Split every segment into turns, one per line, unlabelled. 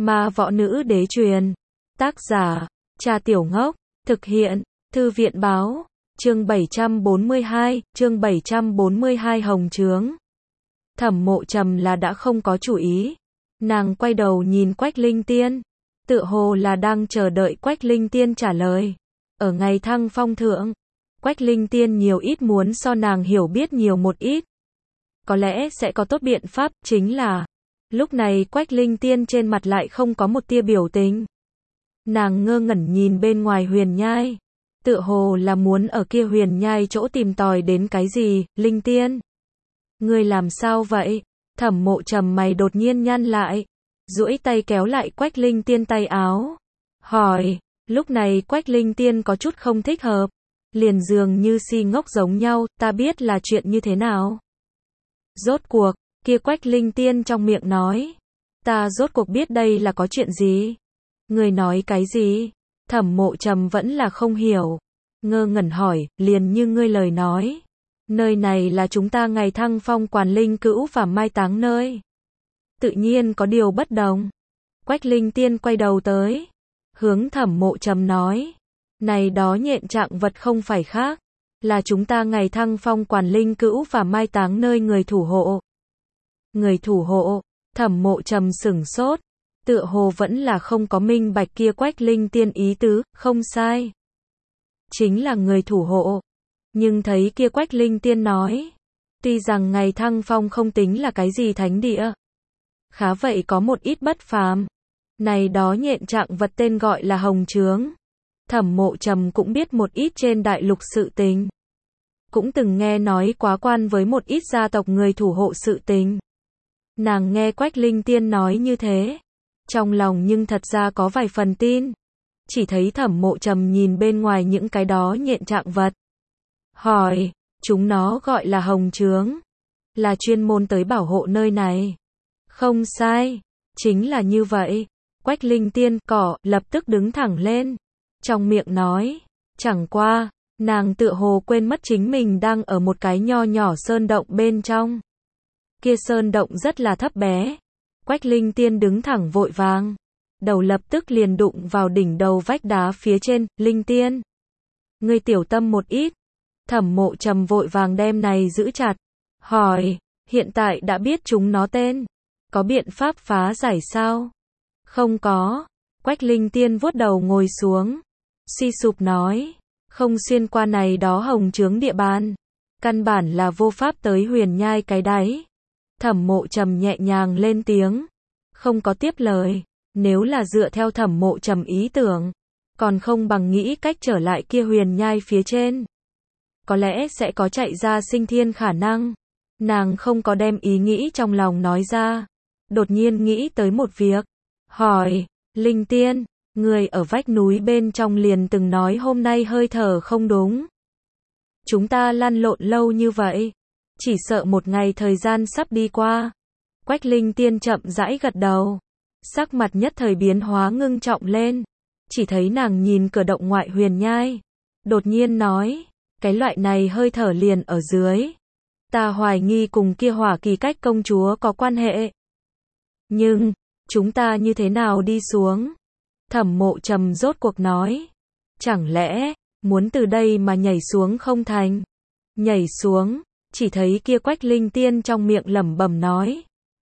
Ma võ nữ đế truyền. Tác giả, Trà Tiểu Ngốc. Thực hiện, Thư viện báo. Chương 742 Hồng Trướng. Thẩm Mộ Trầm là đã không có chủ ý. Nàng quay đầu nhìn Quách Linh Tiên. Tựa hồ là đang chờ đợi Quách Linh Tiên trả lời. Ở ngày thăng phong thượng, Quách Linh Tiên nhiều ít muốn so nàng hiểu biết nhiều một ít. Có lẽ sẽ có tốt biện pháp, chính là lúc này Quách Linh Tiên trên mặt lại không có một tia biểu tình. Nàng ngơ ngẩn nhìn bên ngoài huyền nhai. Tựa hồ là muốn ở kia huyền nhai chỗ tìm tòi đến cái gì. Linh Tiên, ngươi làm sao vậy? Thẩm Mộ Trầm mày đột nhiên nhăn lại, duỗi tay kéo lại Quách Linh Tiên tay áo, hỏi. Lúc này Quách Linh Tiên có chút không thích hợp, liền dường như si ngốc giống nhau. Ta biết là chuyện như thế nào. Rốt cuộc, kia Quách Linh Tiên trong miệng nói. Ta rốt cuộc biết đây là có chuyện gì? Người nói cái gì? Thẩm Mộ Trầm vẫn là không hiểu, ngơ ngẩn hỏi. Liền như ngươi lời nói, nơi này là chúng ta ngày thăng phong quản linh cữu và mai táng nơi. Tự nhiên có điều bất đồng. Quách Linh Tiên quay đầu tới, hướng Thẩm Mộ Trầm nói. Này đó nhện trạng vật không phải khác, là chúng ta ngày thăng phong quản linh cữu và mai táng nơi người thủ hộ. Người thủ hộ? Thẩm Mộ Trầm sửng sốt, tựa hồ vẫn là không có minh bạch kia Quách Linh Tiên ý tứ. Không sai, chính là người thủ hộ. Nhưng thấy kia Quách Linh Tiên nói, tuy rằng ngày thăng phong không tính là cái gì thánh địa, khá vậy có một ít bất phàm. Này đó nhện trạng vật tên gọi là hồng trướng. Thẩm Mộ Trầm cũng biết một ít trên đại lục sự tình, cũng từng nghe nói quá quan với một ít gia tộc người thủ hộ sự tình. Nàng nghe Quách Linh Tiên nói như thế, trong lòng nhưng thật ra có vài phần tin. Chỉ thấy Thẩm Mộ Trầm nhìn bên ngoài những cái đó nhện trạng vật, hỏi. Chúng nó gọi là hồng trướng, là chuyên môn tới bảo hộ nơi này. Không sai, chính là như vậy. Quách Linh Tiên lập tức đứng thẳng lên, trong miệng nói. Chẳng qua, nàng tựa hồ quên mất chính mình đang ở một cái nho nhỏ sơn động bên trong. Kia sơn động rất là thấp bé. Quách Linh Tiên đứng thẳng vội vàng, đầu lập tức liền đụng vào đỉnh đầu vách đá phía trên. Linh Tiên, ngươi tiểu tâm một ít. Thẩm Mộ Trầm vội vàng đem này giữ chặt, hỏi. Hiện tại đã biết chúng nó tên, có biện pháp phá giải sao? Không có. Quách Linh Tiên vuốt đầu ngồi xuống, suy sụp nói. Không xuyên qua này đó hồng trướng địa bàn, căn bản là vô pháp tới huyền nhai cái đáy. Thẩm Mộ Trầm nhẹ nhàng lên tiếng, không có tiếp lời. Nếu là dựa theo Thẩm Mộ Trầm ý tưởng, còn không bằng nghĩ cách trở lại kia huyền nhai phía trên, có lẽ sẽ có chạy ra sinh thiên khả năng. Nàng không có đem ý nghĩ trong lòng nói ra, đột nhiên nghĩ tới một việc, hỏi. Linh Tiên, người ở vách núi bên trong liền từng nói hôm nay hơi thở không đúng. Chúng ta lăn lộn lâu như vậy, chỉ sợ một ngày thời gian sắp đi qua. Quách Linh Tiên chậm rãi gật đầu, sắc mặt nhất thời biến hóa ngưng trọng lên. Chỉ thấy nàng nhìn cửa động ngoại huyền nhai, đột nhiên nói. Cái loại này hơi thở liền ở dưới, ta hoài nghi cùng kia Hỏa Kỳ Cách công chúa có quan hệ. Nhưng, chúng ta như thế nào đi xuống? Thẩm Mộ Trầm rốt cuộc nói. Chẳng lẽ, muốn từ đây mà nhảy xuống không thành? Nhảy xuống? Chỉ thấy kia Quách Linh Tiên trong miệng lẩm bẩm nói.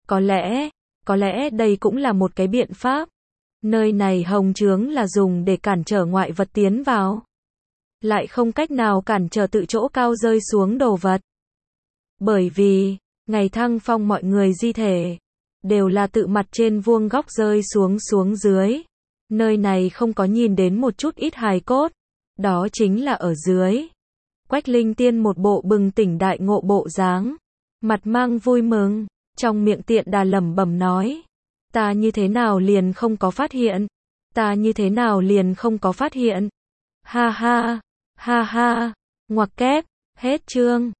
Có lẽ đây cũng là một cái biện pháp. Nơi này hồng trướng là dùng để cản trở ngoại vật tiến vào, lại không cách nào cản trở tự chỗ cao rơi xuống đồ vật. Bởi vì, ngày thăng phong mọi người di thể, đều là tự mặt trên vuông góc rơi xuống dưới. Nơi này không có nhìn đến một chút ít hài cốt, đó chính là ở dưới. Quách Linh Tiên một bộ bừng tỉnh đại ngộ bộ dáng, mặt mang vui mừng, trong miệng tiện đà lẩm bẩm nói. Ta như thế nào liền không có phát hiện? Ta như thế nào liền không có phát hiện? Ha ha, ha ha, ngoặc kép, hết chương.